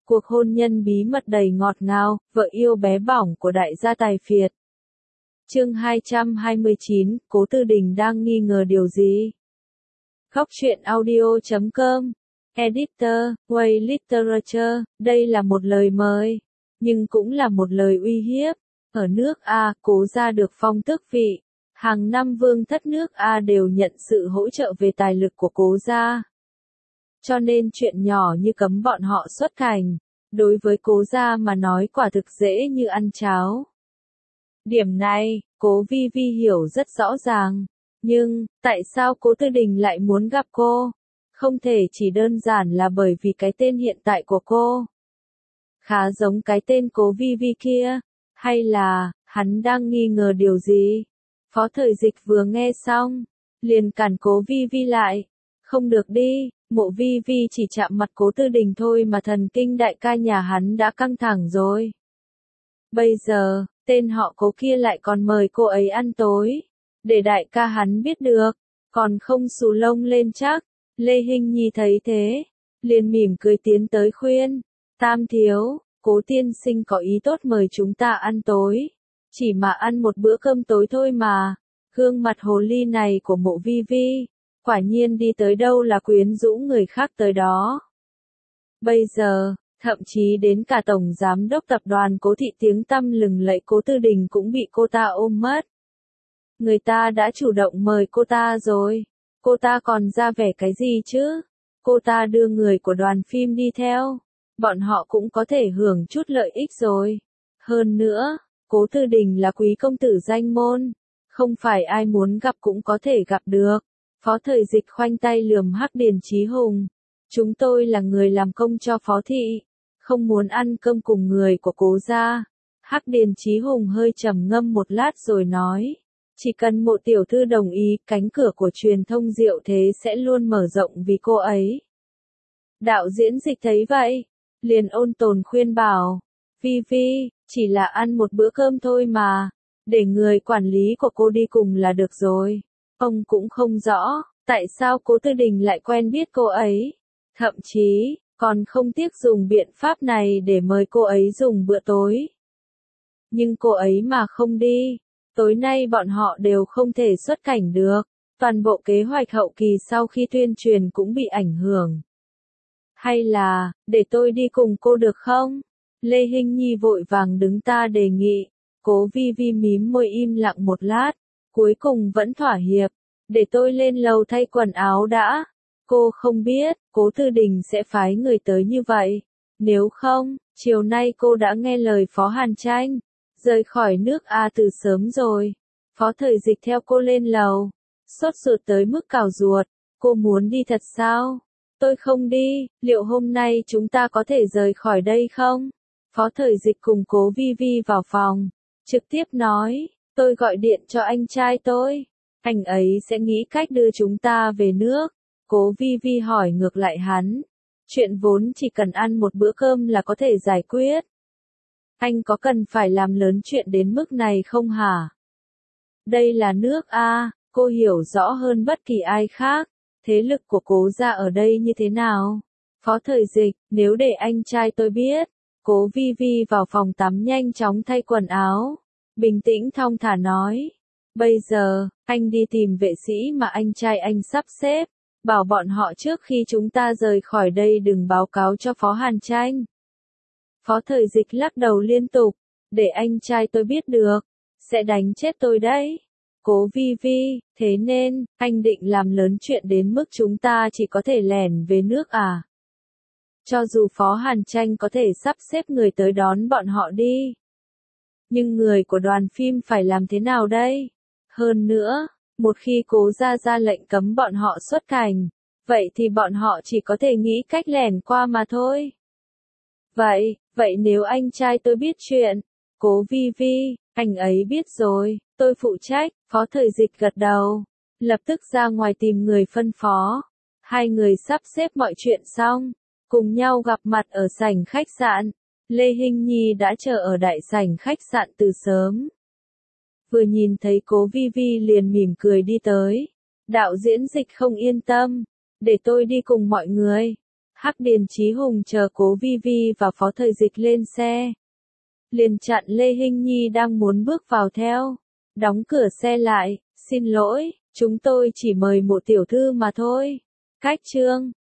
Cuộc hôn nhân bí mật đầy ngọt ngào, vợ yêu bé bỏng của đại gia tài phiệt. Chương 229, Cố Tư Đình đang nghi ngờ điều gì? Góc truyện audio.com. Editor, Way Literature, đây là một lời mời, nhưng cũng là một lời uy hiếp. Ở nước A, Cố gia được phong tước vị. Hàng năm vương thất nước A đều nhận sự hỗ trợ về tài lực của Cố gia. Cho nên chuyện nhỏ như cấm bọn họ xuất cảnh, đối với Cố gia mà nói quả thực dễ như ăn cháo. Điểm này, Cố Vi Vi hiểu rất rõ ràng. Nhưng, tại sao Cố Tư Đình lại muốn gặp cô? Không thể chỉ đơn giản là bởi vì cái tên hiện tại của cô. Khá giống cái tên Cố Vi Vi kia. Hay là, hắn đang nghi ngờ điều gì? Phó Thời Dịch vừa nghe xong, liền cản Cố Vi Vi lại. Không được đi, Mộ Vi Vi chỉ chạm mặt Cố Tư Đình thôi mà thần kinh đại ca nhà hắn đã căng thẳng rồi. Bây giờ, tên họ Cố kia lại còn mời cô ấy ăn tối. Để đại ca hắn biết được, còn không xù lông lên chắc. Lê Hinh Nhi thấy thế, liền mỉm cười tiến tới khuyên. Tam thiếu, Cố tiên sinh có ý tốt mời chúng ta ăn tối. Chỉ mà ăn một bữa cơm tối thôi mà. Gương mặt hồ ly này của Mộ Vi Vi, quả nhiên đi tới đâu là quyến rũ người khác tới đó. Bây giờ, thậm chí đến cả tổng giám đốc tập đoàn Cố thị tiếng tăm lừng lẫy Cố Tư Đình cũng bị cô ta ôm mất. Người ta đã chủ động mời cô ta rồi, cô ta còn ra vẻ cái gì chứ? Cô ta đưa người của đoàn phim đi theo, bọn họ cũng có thể hưởng chút lợi ích rồi. Hơn nữa, Cố Tư Đình là quý công tử danh môn, không phải ai muốn gặp cũng có thể gặp được. Phó Thời Dịch khoanh tay lườm Hắc Điền Chí Hùng. Chúng tôi là người làm công cho Phó thị, không muốn ăn cơm cùng người của Cố gia. Hắc Điền Chí Hùng hơi trầm ngâm một lát rồi nói. Chỉ cần Mộ tiểu thư đồng ý, cánh cửa của truyền thông Diệu Thế sẽ luôn mở rộng vì cô ấy. Đạo diễn Dịch thấy vậy, liền ôn tồn khuyên bảo. Vi Vi, chỉ là ăn một bữa cơm thôi mà, để người quản lý của cô đi cùng là được rồi. Ông cũng không rõ, tại sao Cố Tư Đình lại quen biết cô ấy. Thậm chí, còn không tiếc dùng biện pháp này để mời cô ấy dùng bữa tối. Nhưng cô ấy mà không đi, tối nay bọn họ đều không thể xuất cảnh được. Toàn bộ kế hoạch hậu kỳ sau khi tuyên truyền cũng bị ảnh hưởng. Hay là, để tôi đi cùng cô được không? Lê Hinh Nhi vội vàng đứng ta đề nghị. Cố Vi Vi mím môi im lặng một lát, cuối cùng vẫn thỏa hiệp. Để tôi lên lầu thay quần áo đã. Cô không biết, Cố Tư Đình sẽ phái người tới như vậy. Nếu không, chiều nay cô đã nghe lời Phó Hàn Tranh, rời khỏi nước A từ sớm rồi. Phó Thời Dịch theo cô lên lầu, sốt ruột tới mức cào ruột. Cô muốn đi thật sao? Tôi không đi, liệu hôm nay chúng ta có thể rời khỏi đây không? Phó Thời Dịch cùng Cố Vi Vi vào phòng, trực tiếp nói, tôi gọi điện cho anh trai tôi. Anh ấy sẽ nghĩ cách đưa chúng ta về nước. Cố Vi Vi hỏi ngược lại hắn. Chuyện vốn chỉ cần ăn một bữa cơm là có thể giải quyết. Anh có cần phải làm lớn chuyện đến mức này không hả? Đây là nước A, cô hiểu rõ hơn bất kỳ ai khác. Thế lực của Cố gia ở đây như thế nào? Phó Thời Dịch, nếu để anh trai tôi biết. Cố Vi Vi vào phòng tắm nhanh chóng thay quần áo. Bình tĩnh thong thả nói. Bây giờ, anh đi tìm vệ sĩ mà anh trai anh sắp xếp. Bảo bọn họ trước khi chúng ta rời khỏi đây đừng báo cáo cho Phó Hàn Tranh. Phó Thời Dịch lắc đầu liên tục. Để anh trai tôi biết được, sẽ đánh chết tôi đấy. Cố Vi Vi, thế nên, anh định làm lớn chuyện đến mức chúng ta chỉ có thể lẻn về nước à? Cho dù Phó Hàn Tranh có thể sắp xếp người tới đón bọn họ đi. Nhưng người của đoàn phim phải làm thế nào đây? Hơn nữa, một khi Cố gia ra lệnh cấm bọn họ xuất cảnh, vậy thì bọn họ chỉ có thể nghĩ cách lẻn qua mà thôi. Vậy nếu anh trai tôi biết chuyện, Cố Vi Vi, anh ấy biết rồi, tôi phụ trách. Phó Thời Dịch gật đầu, lập tức ra ngoài tìm người phân phó. Hai người sắp xếp mọi chuyện xong, cùng nhau gặp mặt ở sảnh khách sạn. Lê Hinh Nhi đã chờ ở đại sảnh khách sạn từ sớm. Vừa nhìn thấy Cố Vi Vi liền mỉm cười đi tới. Đạo diễn Dịch không yên tâm. Để tôi đi cùng mọi người. Hắc Điền Chí Hùng chờ Cố Vi Vi và Phó Thời Dịch lên xe. Liền chặn Lê Hinh Nhi đang muốn bước vào theo. Đóng cửa xe lại, xin lỗi, chúng tôi chỉ mời một tiểu thư mà thôi. Cách trương.